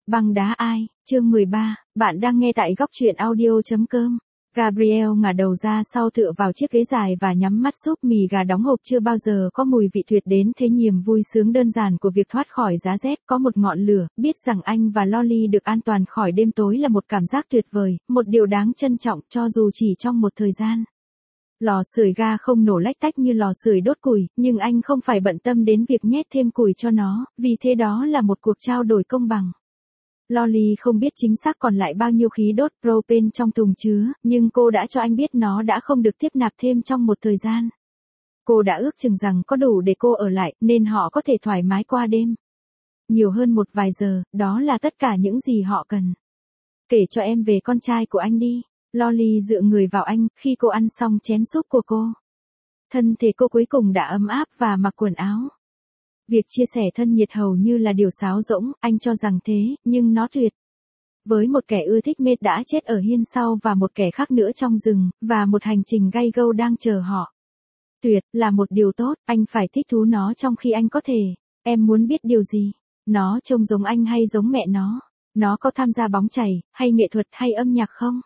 Băng đá ai, chương 13, bạn đang nghe tại góc truyện audio.com. Gabriel ngả đầu ra sau tựa vào chiếc ghế dài và nhắm mắt. Súp mì gà đóng hộp chưa bao giờ có mùi vị tuyệt đến thế. Niềm vui sướng đơn giản của việc thoát khỏi giá rét, có một ngọn lửa, biết rằng anh và Lolly được an toàn khỏi đêm tối là một cảm giác tuyệt vời, một điều đáng trân trọng cho dù chỉ trong một thời gian. Lò sưởi ga không nổ lách tách như lò sưởi đốt củi, nhưng anh không phải bận tâm đến việc nhét thêm củi cho nó, vì thế đó là một cuộc trao đổi công bằng. Lolly không biết chính xác còn lại bao nhiêu khí đốt propane trong thùng chứa, nhưng cô đã cho anh biết nó đã không được tiếp nạp thêm trong một thời gian. Cô đã ước chừng rằng có đủ để cô ở lại, nên họ có thể thoải mái qua đêm. Nhiều hơn một vài giờ, đó là tất cả những gì họ cần. Kể cho em về con trai của anh đi. Lolly dựa người vào anh, khi cô ăn xong chén súp của cô. Thân thể cô cuối cùng đã ấm áp và mặc quần áo. Việc chia sẻ thân nhiệt hầu như là điều sáo rỗng, anh cho rằng thế, nhưng nó tuyệt. Với một kẻ ưa thích mệt đã chết ở hiên sau và một kẻ khác nữa trong rừng, và một hành trình gay gâu đang chờ họ. Tuyệt, là một điều tốt, anh phải thích thú nó trong khi anh có thể. Em muốn biết điều gì? Nó trông giống anh hay giống mẹ nó? Nó có tham gia bóng chày, hay nghệ thuật hay âm nhạc không?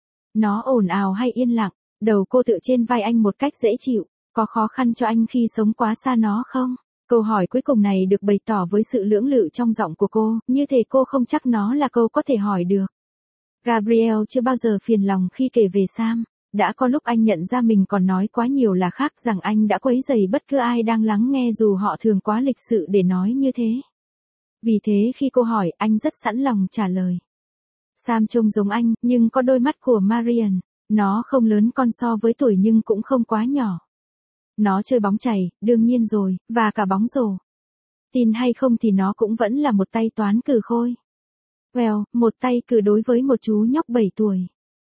Nó ồn ào hay yên lặng? Đầu cô tựa trên vai anh một cách dễ chịu. Có khó khăn cho anh khi sống quá xa nó không? Câu hỏi cuối cùng này được bày tỏ với sự lưỡng lự trong giọng của cô, như thể cô không chắc nó là câu có thể hỏi được. Gabriel chưa bao giờ phiền lòng khi kể về Sam. Đã có lúc anh nhận ra mình còn nói quá nhiều là khác, rằng anh đã quấy rầy bất cứ ai đang lắng nghe dù họ thường quá lịch sự để nói như thế. Vì thế khi cô hỏi, anh rất sẵn lòng trả lời. Sam trông giống anh, nhưng có đôi mắt của Marian. Nó không lớn con so với tuổi nhưng cũng không quá nhỏ. Nó chơi bóng chày, đương nhiên rồi, và cả bóng rổ. Tin hay không thì nó cũng vẫn là một tay toán cử khôi. Well, một tay cử đối với một chú nhóc 7 tuổi.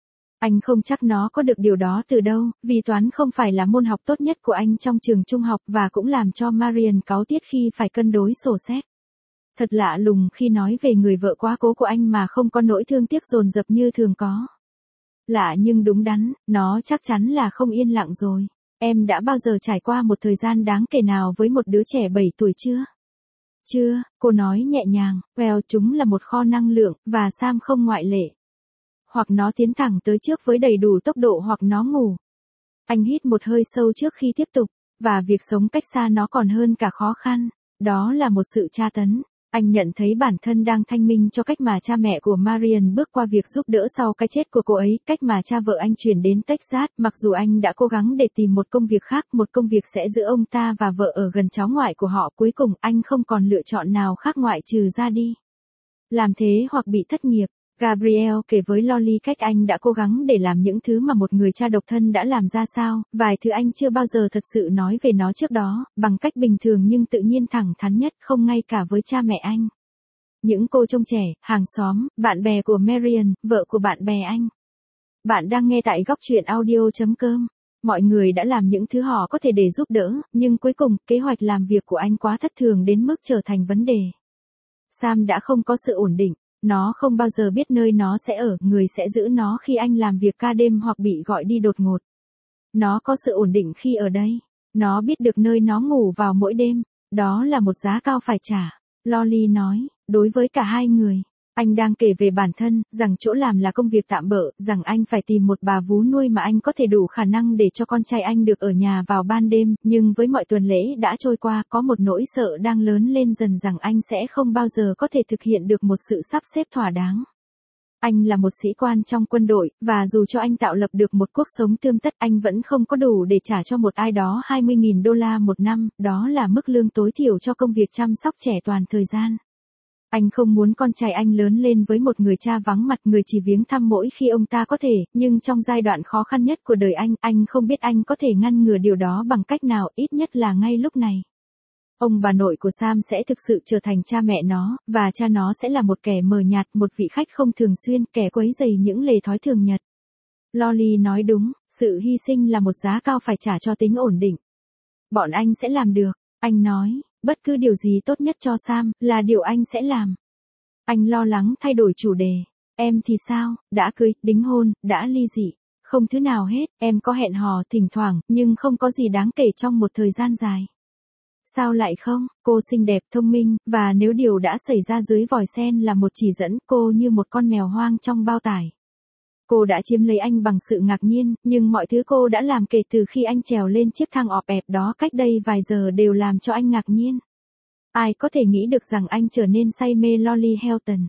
Anh không chắc nó có được điều đó từ đâu, vì toán không phải là môn học tốt nhất của anh trong trường trung học và cũng làm cho Marian cáu tiết khi phải cân đối sổ sách. Thật lạ lùng khi nói về người vợ quá cố của anh mà không có nỗi thương tiếc dồn dập như thường có. Lạ nhưng đúng đắn, nó chắc chắn là không yên lặng rồi. Em đã bao giờ trải qua một thời gian đáng kể nào với một đứa trẻ 7 tuổi chưa? Chưa, cô nói nhẹ nhàng, well, chúng là một kho năng lượng, và Sam không ngoại lệ. Hoặc nó tiến thẳng tới trước với đầy đủ tốc độ hoặc nó ngủ. Anh hít một hơi sâu trước khi tiếp tục, và việc sống cách xa nó còn hơn cả khó khăn. Đó là một sự tra tấn. Anh nhận thấy bản thân đang thanh minh cho cách mà cha mẹ của Marian bước qua việc giúp đỡ sau cái chết của cô ấy, cách mà cha vợ anh chuyển đến Texas, mặc dù anh đã cố gắng để tìm một công việc khác, một công việc sẽ giữ ông ta và vợ ở gần cháu ngoại của họ, cuối cùng anh không còn lựa chọn nào khác ngoại trừ ra đi. Làm thế hoặc bị thất nghiệp. Gabriel kể với Lolly cách anh đã cố gắng để làm những thứ mà một người cha độc thân đã làm ra sao, vài thứ anh chưa bao giờ thật sự nói về nó trước đó, bằng cách bình thường nhưng tự nhiên thẳng thắn nhất, không ngay cả với cha mẹ anh. Những cô trông trẻ, hàng xóm, bạn bè của Marian, vợ của bạn bè anh. Bạn đang nghe tại góc truyện audio.com. Mọi người đã làm những thứ họ có thể để giúp đỡ, nhưng cuối cùng, kế hoạch làm việc của anh quá thất thường đến mức trở thành vấn đề. Sam đã không có sự ổn định. Nó không bao giờ biết nơi nó sẽ ở, người sẽ giữ nó khi anh làm việc ca đêm hoặc bị gọi đi đột ngột. Nó có sự ổn định khi ở đây. Nó biết được nơi nó ngủ vào mỗi đêm. Đó là một giá cao phải trả. Lolly nói, đối với cả hai người. Anh đang kể về bản thân, rằng chỗ làm là công việc tạm bợ, rằng anh phải tìm một bà vú nuôi mà anh có thể đủ khả năng để cho con trai anh được ở nhà vào ban đêm, nhưng với mọi tuần lễ đã trôi qua, có một nỗi sợ đang lớn lên dần rằng anh sẽ không bao giờ có thể thực hiện được một sự sắp xếp thỏa đáng. Anh là một sĩ quan trong quân đội, và dù cho anh tạo lập được một cuộc sống tươm tất, anh vẫn không có đủ để trả cho một ai đó $20.000 một năm, đó là mức lương tối thiểu cho công việc chăm sóc trẻ toàn thời gian. Anh không muốn con trai anh lớn lên với một người cha vắng mặt, người chỉ viếng thăm mỗi khi ông ta có thể, nhưng trong giai đoạn khó khăn nhất của đời anh không biết anh có thể ngăn ngừa điều đó bằng cách nào, ít nhất là ngay lúc này. Ông bà nội của Sam sẽ thực sự trở thành cha mẹ nó, và cha nó sẽ là một kẻ mờ nhạt, một vị khách không thường xuyên, kẻ quấy rầy những lề thói thường nhật. Lolly nói đúng, sự hy sinh là một giá cao phải trả cho tính ổn định. Bọn anh sẽ làm được, anh nói. Bất cứ điều gì tốt nhất cho Sam, là điều anh sẽ làm. Anh lo lắng thay đổi chủ đề. Em thì sao, đã cưới, đính hôn, đã ly dị. Không thứ nào hết, em có hẹn hò thỉnh thoảng, nhưng không có gì đáng kể trong một thời gian dài. Sao lại không, cô xinh đẹp, thông minh, và nếu điều đã xảy ra dưới vòi sen là một chỉ dẫn, cô như một con mèo hoang trong bao tải. Cô đã chiếm lấy anh bằng sự ngạc nhiên, nhưng mọi thứ cô đã làm kể từ khi anh trèo lên chiếc thang ọp ẹp đó cách đây vài giờ đều làm cho anh ngạc nhiên. Ai có thể nghĩ được rằng anh trở nên say mê Lolly Helton.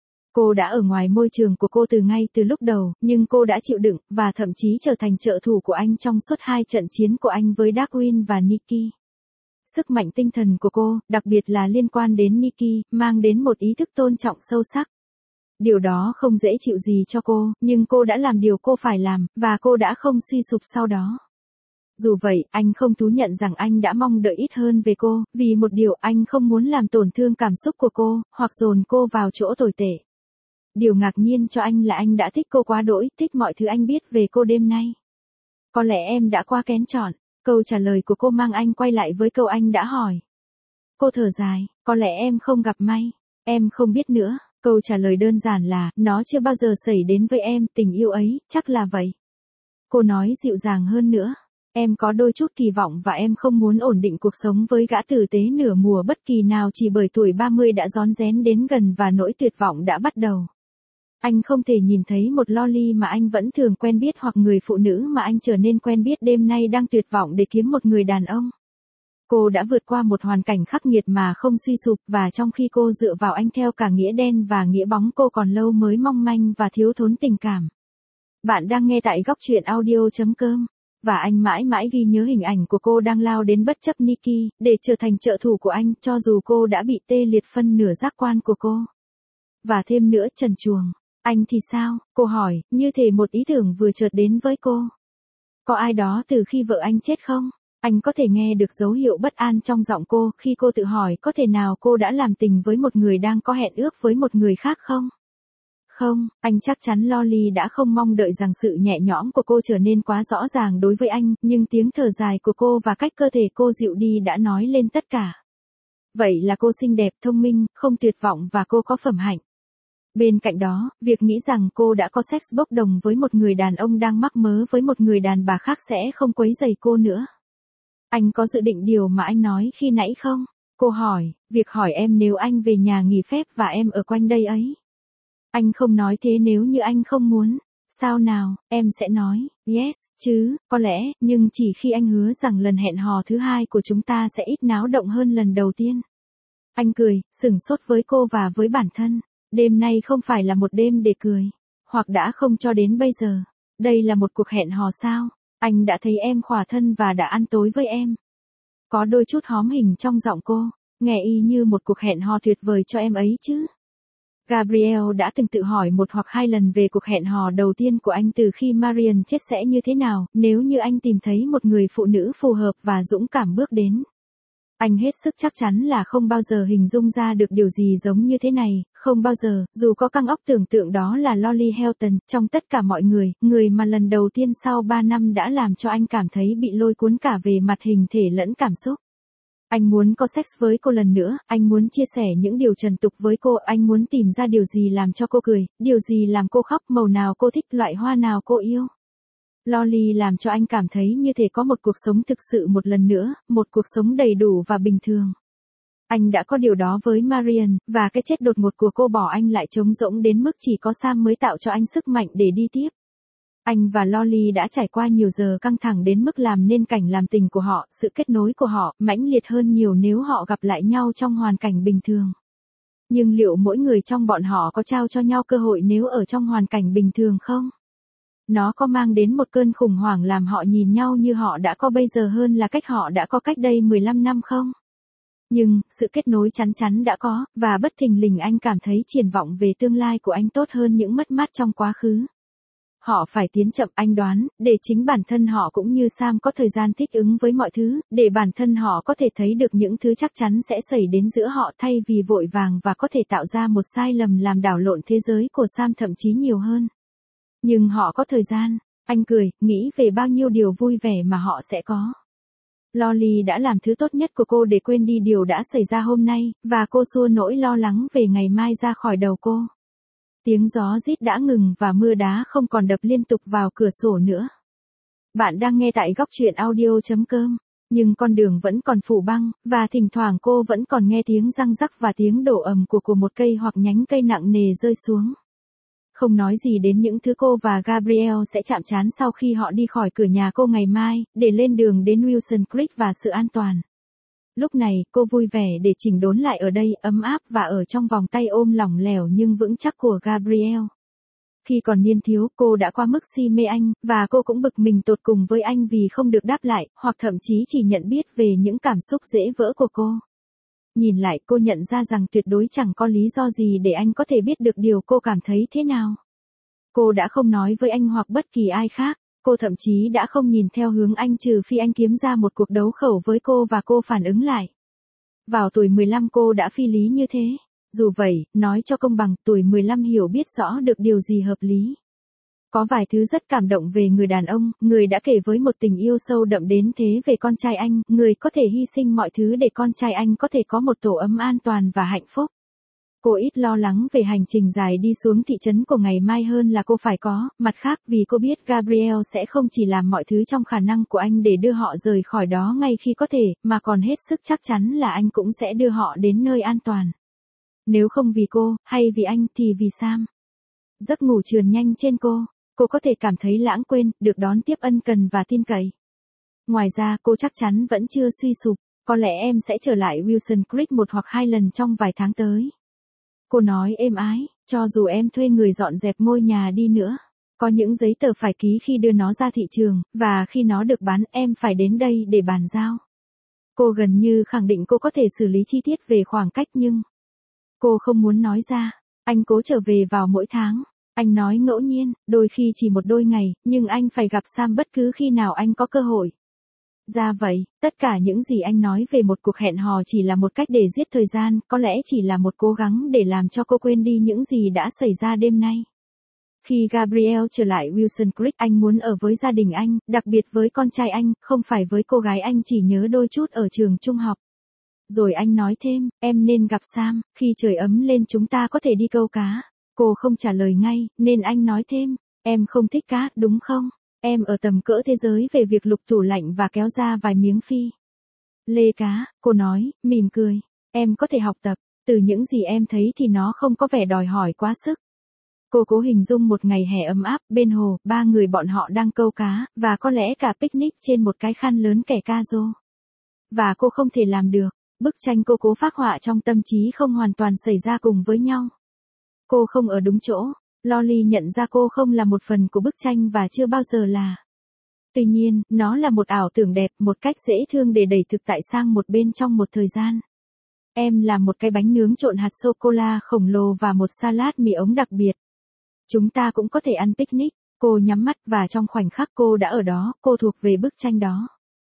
Cô đã ở ngoài môi trường của cô ngay từ lúc đầu, nhưng cô đã chịu đựng, và thậm chí trở thành trợ thủ của anh trong suốt 2 trận chiến của anh với Darwin và Nikki. Sức mạnh tinh thần của cô, đặc biệt là liên quan đến Nikki, mang đến một ý thức tôn trọng sâu sắc. Điều đó không dễ chịu gì cho cô, nhưng cô đã làm điều cô phải làm, và cô đã không suy sụp sau đó. Dù vậy, anh không thú nhận rằng anh đã mong đợi ít hơn về cô, vì một điều anh không muốn làm tổn thương cảm xúc của cô, hoặc dồn cô vào chỗ tồi tệ. Điều ngạc nhiên cho anh là anh đã thích cô quá đỗi, thích mọi thứ anh biết về cô đêm nay. Có lẽ em đã quá kén chọn. Câu trả lời của cô mang anh quay lại với câu anh đã hỏi. Cô thở dài, có lẽ em không gặp may. Em không biết nữa. Câu trả lời đơn giản là, nó chưa bao giờ xảy đến với em, tình yêu ấy, chắc là vậy. Cô nói dịu dàng hơn nữa. Em có đôi chút kỳ vọng và em không muốn ổn định cuộc sống với gã tử tế nửa mùa bất kỳ nào chỉ bởi tuổi 30 đã rón rén đến gần và nỗi tuyệt vọng đã bắt đầu. Anh không thể nhìn thấy một Lolly mà anh vẫn thường quen biết hoặc người phụ nữ mà anh trở nên quen biết đêm nay đang tuyệt vọng để kiếm một người đàn ông. Cô đã vượt qua một hoàn cảnh khắc nghiệt mà không suy sụp, và trong khi cô dựa vào anh theo cả nghĩa đen và nghĩa bóng, cô còn lâu mới mong manh và thiếu thốn tình cảm. Bạn đang nghe tại góc truyện audio.com. Và anh mãi mãi ghi nhớ hình ảnh của cô đang lao đến bất chấp Nikki, để trở thành trợ thủ của anh, cho dù cô đã bị tê liệt phân nửa giác quan của cô. Và thêm nữa, trần truồng. Anh thì sao? Cô hỏi, như thể một ý tưởng vừa chợt đến với cô. Có ai đó từ khi vợ anh chết không? Anh có thể nghe được dấu hiệu bất an trong giọng cô khi cô tự hỏi có thể nào cô đã làm tình với một người đang có hẹn ước với một người khác không? Không, anh chắc chắn Lolly đã không mong đợi rằng sự nhẹ nhõm của cô trở nên quá rõ ràng đối với anh, nhưng tiếng thở dài của cô và cách cơ thể cô dịu đi đã nói lên tất cả. Vậy là cô xinh đẹp, thông minh, không tuyệt vọng và cô có phẩm hạnh. Bên cạnh đó, việc nghĩ rằng cô đã có sex bốc đồng với một người đàn ông đang mắc mớ với một người đàn bà khác sẽ không quấy rầy cô nữa. Anh có dự định điều mà anh nói khi nãy không? Cô hỏi, việc hỏi em nếu anh về nhà nghỉ phép và em ở quanh đây ấy. Anh không nói thế nếu như anh không muốn. Sao nào, em sẽ nói, yes, chứ, có lẽ, nhưng chỉ khi anh hứa rằng lần hẹn hò thứ hai của chúng ta sẽ ít náo động hơn lần đầu tiên. Anh cười, sửng sốt với cô và với bản thân. Đêm nay không phải là một đêm để cười. Hoặc đã không cho đến bây giờ. Đây là một cuộc hẹn hò sao? Anh đã thấy em khỏa thân và đã ăn tối với em. Có đôi chút hóm hình trong giọng cô. Nghe y như một cuộc hẹn hò tuyệt vời cho em ấy chứ. Gabrielle đã từng tự hỏi một hoặc hai lần về cuộc hẹn hò đầu tiên của anh từ khi Marian chết sẽ như thế nào, nếu như anh tìm thấy một người phụ nữ phù hợp và dũng cảm bước đến. Anh hết sức chắc chắn là không bao giờ hình dung ra được điều gì giống như thế này, không bao giờ, dù có căng óc tưởng tượng đó là Lolly Helton, trong tất cả mọi người, người mà lần đầu tiên sau 3 năm đã làm cho anh cảm thấy bị lôi cuốn cả về mặt hình thể lẫn cảm xúc. Anh muốn có sex với cô lần nữa, anh muốn chia sẻ những điều trần tục với cô, anh muốn tìm ra điều gì làm cho cô cười, điều gì làm cô khóc, màu nào cô thích, loại hoa nào cô yêu. Lolly làm cho anh cảm thấy như thể có một cuộc sống thực sự một lần nữa, một cuộc sống đầy đủ và bình thường. Anh đã có điều đó với Marian, và cái chết đột ngột của cô bỏ anh lại trống rỗng đến mức chỉ có Sam mới tạo cho anh sức mạnh để đi tiếp. Anh và Lolly đã trải qua nhiều giờ căng thẳng đến mức làm nên cảnh làm tình của họ, sự kết nối của họ, mãnh liệt hơn nhiều nếu họ gặp lại nhau trong hoàn cảnh bình thường. Nhưng liệu mỗi người trong bọn họ có trao cho nhau cơ hội nếu ở trong hoàn cảnh bình thường không? Nó có mang đến một cơn khủng hoảng làm họ nhìn nhau như họ đã có bây giờ hơn là cách họ đã có cách đây 15 năm không? Nhưng, sự kết nối chắn chắn đã có, và bất thình lình anh cảm thấy triển vọng về tương lai của anh tốt hơn những mất mát trong quá khứ. Họ phải tiến chậm, anh đoán, để chính bản thân họ cũng như Sam có thời gian thích ứng với mọi thứ, để bản thân họ có thể thấy được những thứ chắc chắn sẽ xảy đến giữa họ thay vì vội vàng và có thể tạo ra một sai lầm làm đảo lộn thế giới của Sam thậm chí nhiều hơn. Nhưng họ có thời gian, anh cười, nghĩ về bao nhiêu điều vui vẻ mà họ sẽ có. Lolly đã làm thứ tốt nhất của cô để quên đi điều đã xảy ra hôm nay, và cô xua nỗi lo lắng về ngày mai ra khỏi đầu cô. Tiếng gió rít đã ngừng và mưa đá không còn đập liên tục vào cửa sổ nữa. Bạn đang nghe tại góc truyện audio.com. Nhưng con đường vẫn còn phủ băng, và thỉnh thoảng cô vẫn còn nghe tiếng răng rắc và tiếng đổ ầm của một cây hoặc nhánh cây nặng nề rơi xuống. Không nói gì đến những thứ cô và Gabriel sẽ chạm trán sau khi họ đi khỏi cửa nhà cô ngày mai, để lên đường đến Wilson Creek và sự an toàn. Lúc này, cô vui vẻ để chỉnh đốn lại ở đây, ấm áp và ở trong vòng tay ôm lỏng lẻo nhưng vững chắc của Gabriel. Khi còn niên thiếu, cô đã qua mức si mê anh, và cô cũng bực mình tột cùng với anh vì không được đáp lại, hoặc thậm chí chỉ nhận biết về những cảm xúc dễ vỡ của cô. Nhìn lại, cô nhận ra rằng tuyệt đối chẳng có lý do gì để anh có thể biết được điều cô cảm thấy thế nào. Cô đã không nói với anh hoặc bất kỳ ai khác, cô thậm chí đã không nhìn theo hướng anh trừ phi anh kiếm ra một cuộc đấu khẩu với cô và cô phản ứng lại. Vào tuổi 15 cô đã phi lý như thế. Dù vậy, nói cho công bằng, tuổi 15 hiểu biết rõ được điều gì hợp lý. Có vài thứ rất cảm động về người đàn ông, người đã kể với một tình yêu sâu đậm đến thế về con trai anh, người có thể hy sinh mọi thứ để con trai anh có thể có một tổ ấm an toàn và hạnh phúc. Cô ít lo lắng về hành trình dài đi xuống thị trấn của ngày mai hơn là cô phải có, mặt khác vì cô biết Gabriel sẽ không chỉ làm mọi thứ trong khả năng của anh để đưa họ rời khỏi đó ngay khi có thể, mà còn hết sức chắc chắn là anh cũng sẽ đưa họ đến nơi an toàn. Nếu không vì cô, hay vì anh thì vì Sam. Giấc ngủ trườn nhanh trên cô có thể cảm thấy lãng quên, được đón tiếp ân cần và tin cậy. Ngoài ra, cô chắc chắn vẫn chưa suy sụp, có lẽ em sẽ trở lại Wilson Creek 1 hoặc 2 lần trong vài tháng tới. Cô nói êm ái, cho dù em thuê người dọn dẹp ngôi nhà đi nữa, có những giấy tờ phải ký khi đưa nó ra thị trường, và khi nó được bán em phải đến đây để bàn giao. Cô gần như khẳng định cô có thể xử lý chi tiết về khoảng cách nhưng cô không muốn nói ra. Anh cố trở về vào mỗi tháng. Anh nói ngẫu nhiên, đôi khi chỉ một đôi ngày, nhưng anh phải gặp Sam bất cứ khi nào anh có cơ hội. Ra vậy, tất cả những gì anh nói về một cuộc hẹn hò chỉ là một cách để giết thời gian, có lẽ chỉ là một cố gắng để làm cho cô quên đi những gì đã xảy ra đêm nay. Khi Gabriel trở lại Wilson Creek, anh muốn ở với gia đình anh, đặc biệt với con trai anh, không phải với cô gái anh chỉ nhớ đôi chút ở trường trung học. Rồi anh nói thêm, em nên gặp Sam, khi trời ấm lên chúng ta có thể đi câu cá. Cô không trả lời ngay, nên anh nói thêm, em không thích cá, đúng không? Em ở tầm cỡ thế giới về việc lục tủ lạnh và kéo ra vài miếng phi lê cá, cô nói, mỉm cười. Em có thể học tập, từ những gì em thấy thì nó không có vẻ đòi hỏi quá sức. Cô cố hình dung một ngày hè ấm áp, bên hồ, 3 người bọn họ đang câu cá, và có lẽ cả picnic trên một cái khăn lớn kẻ ca rô. Và cô không thể làm được. Bức tranh cô cố phác họa trong tâm trí không hoàn toàn xảy ra cùng với nhau. Cô không ở đúng chỗ. Lolly nhận ra cô không là một phần của bức tranh và chưa bao giờ là. Tuy nhiên, nó là một ảo tưởng đẹp, một cách dễ thương để đẩy thực tại sang một bên trong một thời gian. Em làm một cái bánh nướng trộn hạt sô-cô-la khổng lồ và một salad mì ống đặc biệt. Chúng ta cũng có thể ăn picnic. Cô nhắm mắt và trong khoảnh khắc cô đã ở đó, cô thuộc về bức tranh đó.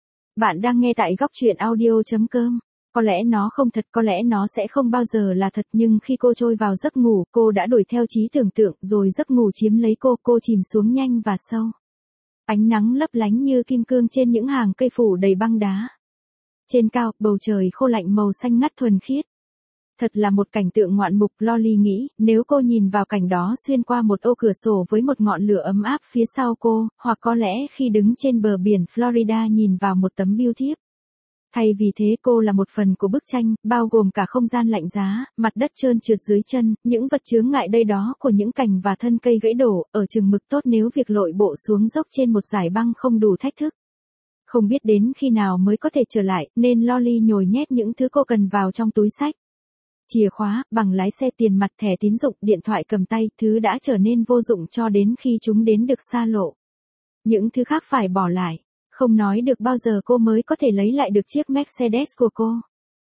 Bạn đang nghe tại góc truyện audio.com. Có lẽ nó không thật, có lẽ nó sẽ không bao giờ là thật, nhưng khi cô trôi vào giấc ngủ, cô đã đuổi theo trí tưởng tượng, rồi giấc ngủ chiếm lấy cô chìm xuống nhanh và sâu. Ánh nắng lấp lánh như kim cương trên những hàng cây phủ đầy băng đá. Trên cao, bầu trời khô lạnh màu xanh ngắt thuần khiết. Thật là một cảnh tượng ngoạn mục, Lolly nghĩ, nếu cô nhìn vào cảnh đó xuyên qua một ô cửa sổ với một ngọn lửa ấm áp phía sau cô, hoặc có lẽ khi đứng trên bờ biển Florida nhìn vào một tấm bưu thiếp. Thay vì thế cô là một phần của bức tranh, bao gồm cả không gian lạnh giá, mặt đất trơn trượt dưới chân, những vật chướng ngại đây đó của những cành và thân cây gãy đổ, ở chừng mực tốt nếu việc lội bộ xuống dốc trên một dải băng không đủ thách thức. Không biết đến khi nào mới có thể trở lại, nên Lolly nhồi nhét những thứ cô cần vào trong túi xách. Chìa khóa, bằng lái xe, tiền mặt, thẻ tín dụng, điện thoại cầm tay, thứ đã trở nên vô dụng cho đến khi chúng đến được xa lộ. Những thứ khác phải bỏ lại. Không nói được bao giờ cô mới có thể lấy lại được chiếc Mercedes của cô.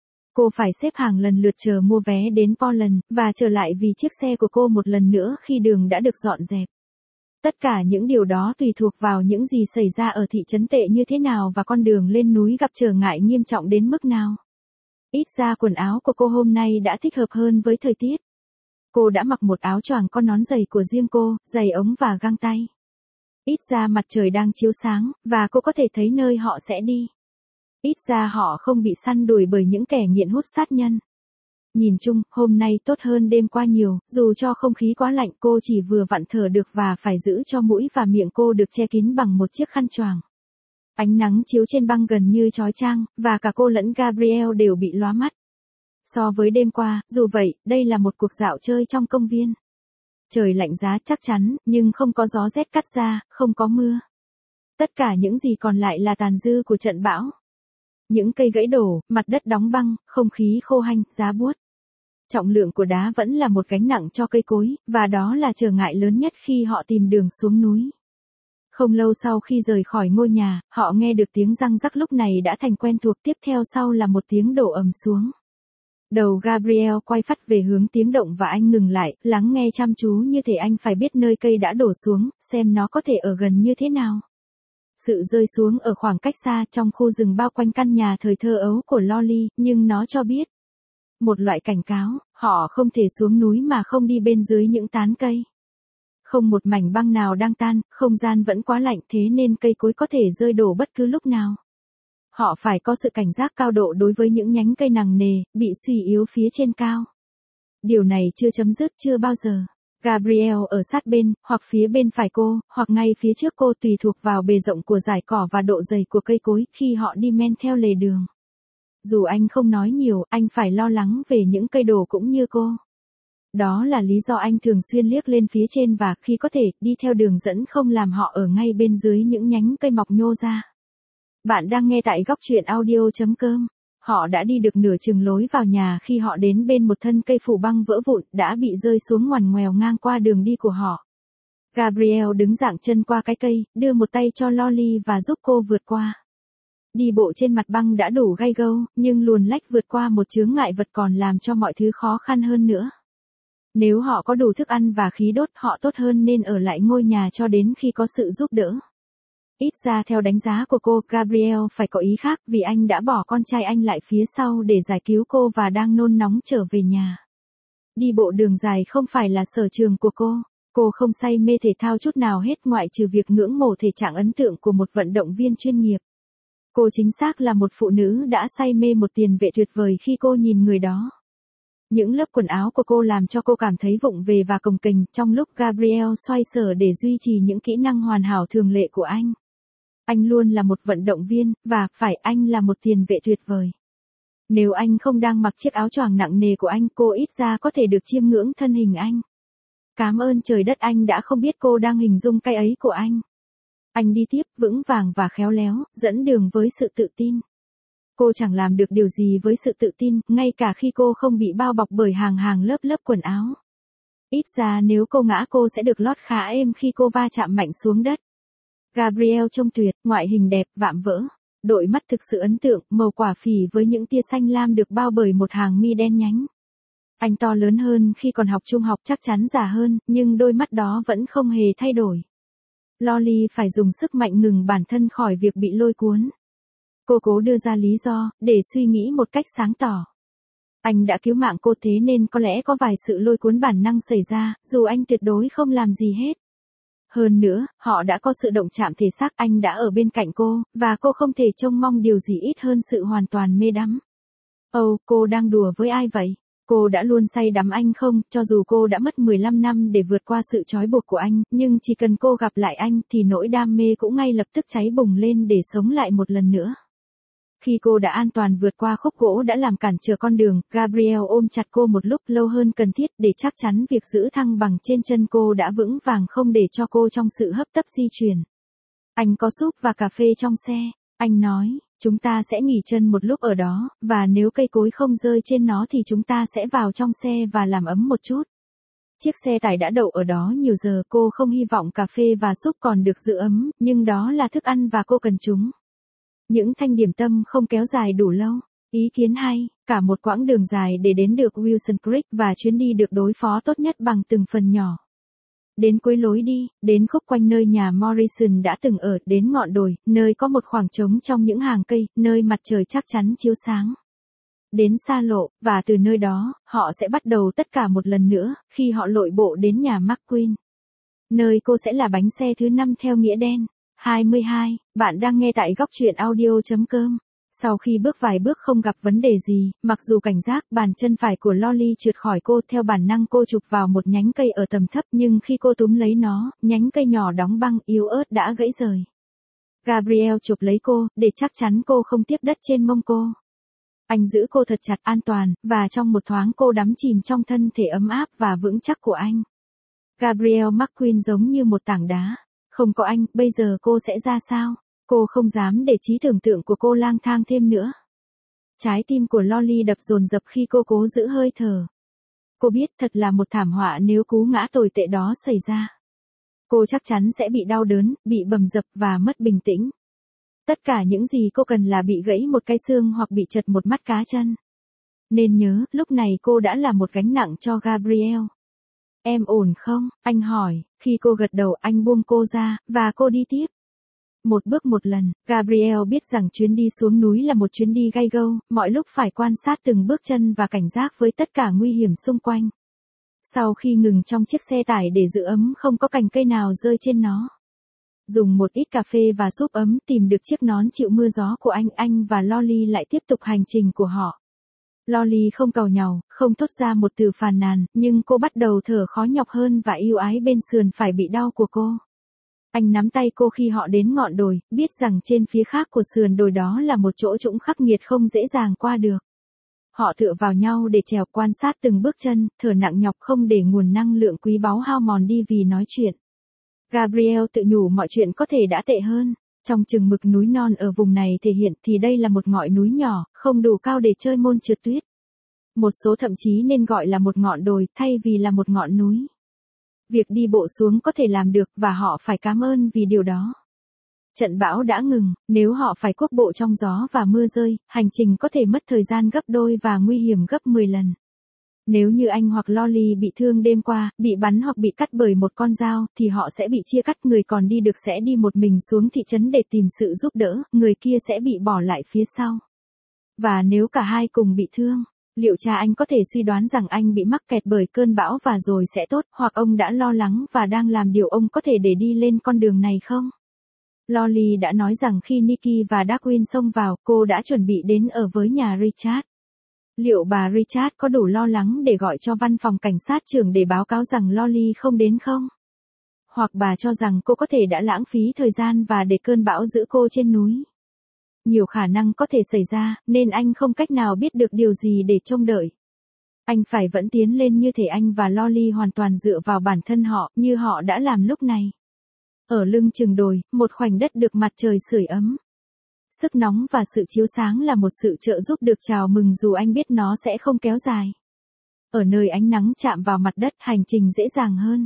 Cô phải xếp hàng lần lượt chờ mua vé đến Portland, và trở lại vì chiếc xe của cô một lần nữa khi đường đã được dọn dẹp. Tất cả những điều đó tùy thuộc vào những gì xảy ra ở thị trấn tệ như thế nào và con đường lên núi gặp trở ngại nghiêm trọng đến mức nào. Ít ra quần áo của cô hôm nay đã thích hợp hơn với thời tiết. Cô đã mặc một áo choàng có nón giày của riêng cô, giày ống và găng tay. Ít ra mặt trời đang chiếu sáng, và cô có thể thấy nơi họ sẽ đi. Ít ra họ không bị săn đuổi bởi những kẻ nghiện hút sát nhân. Nhìn chung, hôm nay tốt hơn đêm qua nhiều, dù cho không khí quá lạnh cô chỉ vừa vặn thở được và phải giữ cho mũi và miệng cô được che kín bằng một chiếc khăn choàng. Ánh nắng chiếu trên băng gần như chói chang, và cả cô lẫn Gabrielle đều bị lóa mắt. So với đêm qua, dù vậy, đây là một cuộc dạo chơi trong công viên. Trời lạnh giá chắc chắn, nhưng không có gió rét cắt da, không có mưa. Tất cả những gì còn lại là tàn dư của trận bão. Những cây gãy đổ, mặt đất đóng băng, không khí khô hanh, giá buốt. Trọng lượng của đá vẫn là một gánh nặng cho cây cối, và đó là trở ngại lớn nhất khi họ tìm đường xuống núi. Không lâu sau khi rời khỏi ngôi nhà, họ nghe được tiếng răng rắc lúc này đã thành quen thuộc, tiếp theo sau là một tiếng đổ ầm xuống. Đầu Gabriel quay phắt về hướng tiếng động và anh ngừng lại, lắng nghe chăm chú như thể anh phải biết nơi cây đã đổ xuống, xem nó có thể ở gần như thế nào. Sự rơi xuống ở khoảng cách xa trong khu rừng bao quanh căn nhà thời thơ ấu của Lolly, nhưng nó cho biết. Một loại cảnh cáo, họ không thể xuống núi mà không đi bên dưới những tán cây. Không một mảnh băng nào đang tan, không gian vẫn quá lạnh thế nên cây cối có thể rơi đổ bất cứ lúc nào. Họ phải có sự cảnh giác cao độ đối với những nhánh cây nặng nề, bị suy yếu phía trên cao. Điều này chưa chấm dứt chưa bao giờ. Gabriel ở sát bên, hoặc phía bên phải cô, hoặc ngay phía trước cô tùy thuộc vào bề rộng của dải cỏ và độ dày của cây cối khi họ đi men theo lề đường. Dù anh không nói nhiều, anh phải lo lắng về những cây đổ cũng như cô. Đó là lý do anh thường xuyên liếc lên phía trên và khi có thể, đi theo đường dẫn không làm họ ở ngay bên dưới những nhánh cây mọc nhô ra. Bạn đang nghe tại góc truyện audio.com. Họ đã đi được nửa chừng lối vào nhà khi họ đến bên một thân cây phủ băng vỡ vụn đã bị rơi xuống ngoằn ngoèo ngang qua đường đi của họ. Gabriel đứng dạng chân qua cái cây, đưa một tay cho Lolly và giúp cô vượt qua. Đi bộ trên mặt băng đã đủ gay go, nhưng luồn lách vượt qua một chướng ngại vật còn làm cho mọi thứ khó khăn hơn nữa. Nếu họ có đủ thức ăn và khí đốt, họ tốt hơn nên ở lại ngôi nhà cho đến khi có sự giúp đỡ. Ít ra theo đánh giá của cô, Gabriel phải có ý khác vì anh đã bỏ con trai anh lại phía sau để giải cứu cô và đang nôn nóng trở về nhà. Đi bộ đường dài không phải là sở trường của cô. Cô không say mê thể thao chút nào hết ngoại trừ việc ngưỡng mộ thể trạng ấn tượng của một vận động viên chuyên nghiệp. Cô chính xác là một phụ nữ đã say mê một tiền vệ tuyệt vời khi cô nhìn người đó. Những lớp quần áo của cô làm cho cô cảm thấy vụng về và cồng kềnh trong lúc Gabriel xoay sở để duy trì những kỹ năng hoàn hảo thường lệ của anh. Anh luôn là một vận động viên, và phải anh là một tiền vệ tuyệt vời. Nếu anh không đang mặc chiếc áo choàng nặng nề của anh, cô ít ra có thể được chiêm ngưỡng thân hình anh. Cảm ơn trời đất anh đã không biết cô đang hình dung cái ấy của anh. Anh đi tiếp, vững vàng và khéo léo, dẫn đường với sự tự tin. Cô chẳng làm được điều gì với sự tự tin, ngay cả khi cô không bị bao bọc bởi hàng hàng lớp lớp quần áo. Ít ra nếu cô ngã cô sẽ được lót khá êm khi cô va chạm mạnh xuống đất. Gabriel trông tuyệt, ngoại hình đẹp, vạm vỡ. Đôi mắt thực sự ấn tượng, màu quả phỉ với những tia xanh lam được bao bởi một hàng mi đen nhánh. Anh to lớn hơn khi còn học trung học, chắc chắn già hơn, nhưng đôi mắt đó vẫn không hề thay đổi. Lolly phải dùng sức mạnh ngừng bản thân khỏi việc bị lôi cuốn. Cô cố đưa ra lý do, để suy nghĩ một cách sáng tỏ. Anh đã cứu mạng cô thế nên có lẽ có vài sự lôi cuốn bản năng xảy ra, dù anh tuyệt đối không làm gì hết. Hơn nữa, họ đã có sự động chạm thể xác, anh đã ở bên cạnh cô, và cô không thể trông mong điều gì ít hơn sự hoàn toàn mê đắm. Cô đang đùa với ai vậy? Cô đã luôn say đắm anh không, cho dù cô đã mất 15 năm để vượt qua sự trói buộc của anh, nhưng chỉ cần cô gặp lại anh thì nỗi đam mê cũng ngay lập tức cháy bùng lên để sống lại một lần nữa. Khi cô đã an toàn vượt qua khúc gỗ đã làm cản trở con đường, Gabriel ôm chặt cô một lúc lâu hơn cần thiết để chắc chắn việc giữ thăng bằng trên chân cô đã vững vàng không để cho cô trong sự hấp tấp di chuyển. Anh có súp và cà phê trong xe, anh nói, chúng ta sẽ nghỉ chân một lúc ở đó, và nếu cây cối không rơi trên nó thì chúng ta sẽ vào trong xe và làm ấm một chút. Chiếc xe tải đã đậu ở đó nhiều giờ, cô không hy vọng cà phê và súp còn được giữ ấm, nhưng đó là thức ăn và cô cần chúng. Những thanh điểm tâm không kéo dài đủ lâu. Ý kiến hay, cả một quãng đường dài để đến được Wilson Creek và chuyến đi được đối phó tốt nhất bằng từng phần nhỏ. Đến cuối lối đi, đến khúc quanh nơi nhà Morrison đã từng ở, đến ngọn đồi, nơi có một khoảng trống trong những hàng cây, nơi mặt trời chắc chắn chiếu sáng. Đến xa lộ, và từ nơi đó, họ sẽ bắt đầu tất cả một lần nữa, khi họ lội bộ đến nhà McQueen. Nơi cô sẽ là bánh xe thứ 5 theo nghĩa đen. 22, bạn đang nghe tại góc truyện audio.com. Sau khi bước vài bước không gặp vấn đề gì, mặc dù cảnh giác, bàn chân phải của Lolly trượt khỏi cô, theo bản năng cô chụp vào một nhánh cây ở tầm thấp, nhưng khi cô túm lấy nó, nhánh cây nhỏ đóng băng yếu ớt đã gãy rời. Gabriel chụp lấy cô, để chắc chắn cô không tiếp đất trên mông cô. Anh giữ cô thật chặt an toàn, và trong một thoáng cô đắm chìm trong thân thể ấm áp và vững chắc của anh. Gabriel McQueen giống như một tảng đá. Không có anh, bây giờ cô sẽ ra sao? Cô không dám để trí tưởng tượng của cô lang thang thêm nữa. Trái tim của Lolly đập dồn dập khi cô cố giữ hơi thở. Cô biết thật là một thảm họa nếu cú ngã tồi tệ đó xảy ra. Cô chắc chắn sẽ bị đau đớn, bị bầm dập và mất bình tĩnh. Tất cả những gì cô cần là bị gãy một cái xương hoặc bị trật một mắt cá chân. Nên nhớ, lúc này cô đã là một gánh nặng cho Gabriel. Em ổn không? Anh hỏi, khi cô gật đầu anh buông cô ra, và cô đi tiếp. Một bước một lần, Gabriel biết rằng chuyến đi xuống núi là một chuyến đi gay go, mọi lúc phải quan sát từng bước chân và cảnh giác với tất cả nguy hiểm xung quanh. Sau khi ngừng trong chiếc xe tải để giữ ấm không có cành cây nào rơi trên nó. Dùng một ít cà phê và súp ấm tìm được chiếc nón chịu mưa gió của anh và Lolly lại tiếp tục hành trình của họ. Lolly không càu nhàu, không thốt ra một từ phàn nàn, nhưng cô bắt đầu thở khó nhọc hơn và yêu ái bên sườn phải bị đau của cô. Anh nắm tay cô khi họ đến ngọn đồi, biết rằng trên phía khác của sườn đồi đó là một chỗ trũng khắc nghiệt không dễ dàng qua được. Họ tựa vào nhau để trèo quan sát từng bước chân, thở nặng nhọc không để nguồn năng lượng quý báu hao mòn đi vì nói chuyện. Gabriel tự nhủ mọi chuyện có thể đã tệ hơn. Trong chừng mực núi non ở vùng này thể hiện thì đây là một ngọn núi nhỏ, không đủ cao để chơi môn trượt tuyết. Một số thậm chí nên gọi là một ngọn đồi thay vì là một ngọn núi. Việc đi bộ xuống có thể làm được và họ phải cảm ơn vì điều đó. Trận bão đã ngừng, nếu họ phải cuốc bộ trong gió và mưa rơi, hành trình có thể mất thời gian gấp đôi và nguy hiểm gấp 10 lần. Nếu như anh hoặc Lolly bị thương đêm qua, bị bắn hoặc bị cắt bởi một con dao, thì họ sẽ bị chia cắt, người còn đi được sẽ đi một mình xuống thị trấn để tìm sự giúp đỡ, người kia sẽ bị bỏ lại phía sau. Và nếu cả hai cùng bị thương, liệu cha anh có thể suy đoán rằng anh bị mắc kẹt bởi cơn bão và rồi sẽ tốt, hoặc ông đã lo lắng và đang làm điều ông có thể để đi lên con đường này không? Lolly đã nói rằng khi Nikki và Darwin xông vào, cô đã chuẩn bị đến ở với nhà Richard. Liệu bà Richard có đủ lo lắng để gọi cho văn phòng cảnh sát trưởng để báo cáo rằng Lolly không đến không? Hoặc bà cho rằng cô có thể đã lãng phí thời gian và để cơn bão giữ cô trên núi? Nhiều khả năng có thể xảy ra, nên anh không cách nào biết được điều gì để trông đợi. Anh phải vẫn tiến lên như thể anh và Lolly hoàn toàn dựa vào bản thân họ, như họ đã làm lúc này. Ở lưng chừng đồi, một khoảnh đất được mặt trời sưởi ấm. Sức nóng và sự chiếu sáng là một sự trợ giúp được chào mừng dù anh biết nó sẽ không kéo dài. Ở nơi ánh nắng chạm vào mặt đất, hành trình dễ dàng hơn.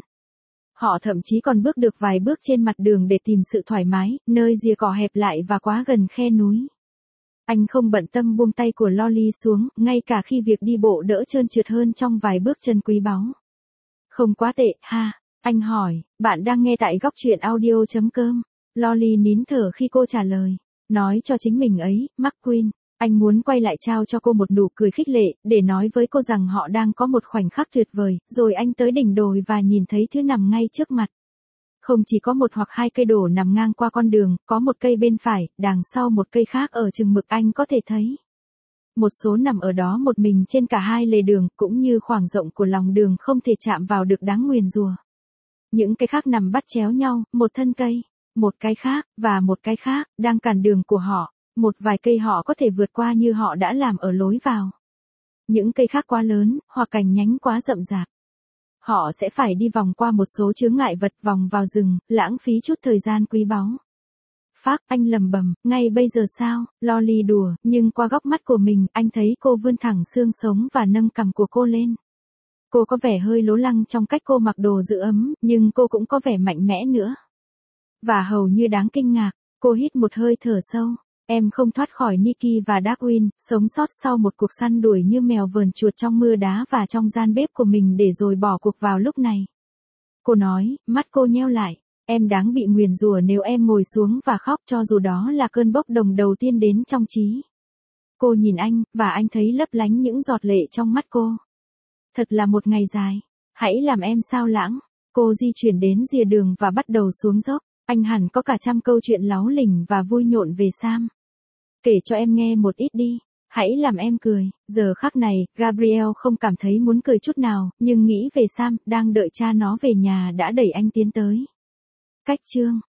Họ thậm chí còn bước được vài bước trên mặt đường để tìm sự thoải mái, nơi rìa cỏ hẹp lại và quá gần khe núi. Anh không bận tâm buông tay của Lolly xuống, ngay cả khi việc đi bộ đỡ trơn trượt hơn trong vài bước chân quý báu. Không quá tệ, ha? Anh hỏi, bạn đang nghe tại góc truyện audio.com. Lolly nín thở khi cô trả lời. Nói cho chính mình ấy, McQueen. Anh muốn quay lại trao cho cô một nụ cười khích lệ, để nói với cô rằng họ đang có một khoảnh khắc tuyệt vời, rồi anh tới đỉnh đồi và nhìn thấy thứ nằm ngay trước mặt. Không chỉ có một hoặc hai cây đổ nằm ngang qua con đường, có một cây bên phải, đằng sau một cây khác ở chừng mực anh có thể thấy. Một số nằm ở đó một mình trên cả hai lề đường, cũng như khoảng rộng của lòng đường không thể chạm vào được đáng nguyền rủa. Những cây khác nằm bắt chéo nhau, một thân cây, một cái khác, và một cái khác, đang cản đường của họ. Một vài cây họ có thể vượt qua như họ đã làm ở lối vào. Những cây khác quá lớn, hoặc cành nhánh quá rậm rạp. Họ sẽ phải đi vòng qua một số chướng ngại vật vòng vào rừng, lãng phí chút thời gian quý báu. Phác, anh lầm bầm, ngay bây giờ sao? Lolly đùa, nhưng qua góc mắt của mình, anh thấy cô vươn thẳng xương sống và nâng cằm của cô lên. Cô có vẻ hơi lố lăng trong cách cô mặc đồ giữ ấm, nhưng cô cũng có vẻ mạnh mẽ nữa. Và hầu như đáng kinh ngạc, cô hít một hơi thở sâu. Em không thoát khỏi Nikki và Darwin, sống sót sau một cuộc săn đuổi như mèo vờn chuột trong mưa đá và trong gian bếp của mình để rồi bỏ cuộc vào lúc này. Cô nói, mắt cô nheo lại. Em đáng bị nguyền rủa nếu em ngồi xuống và khóc cho dù đó là cơn bốc đồng đầu tiên đến trong trí. Cô nhìn anh, và anh thấy lấp lánh những giọt lệ trong mắt cô. Thật là một ngày dài. Hãy làm em sao lãng. Cô di chuyển đến rìa đường và bắt đầu xuống dốc. Anh hẳn có cả trăm câu chuyện láu lỉnh và vui nhộn về Sam. Kể cho em nghe một ít đi. Hãy làm em cười. Giờ khắc này, Gabriel không cảm thấy muốn cười chút nào, nhưng nghĩ về Sam, đang đợi cha nó về nhà đã đẩy anh tiến tới. Cách chương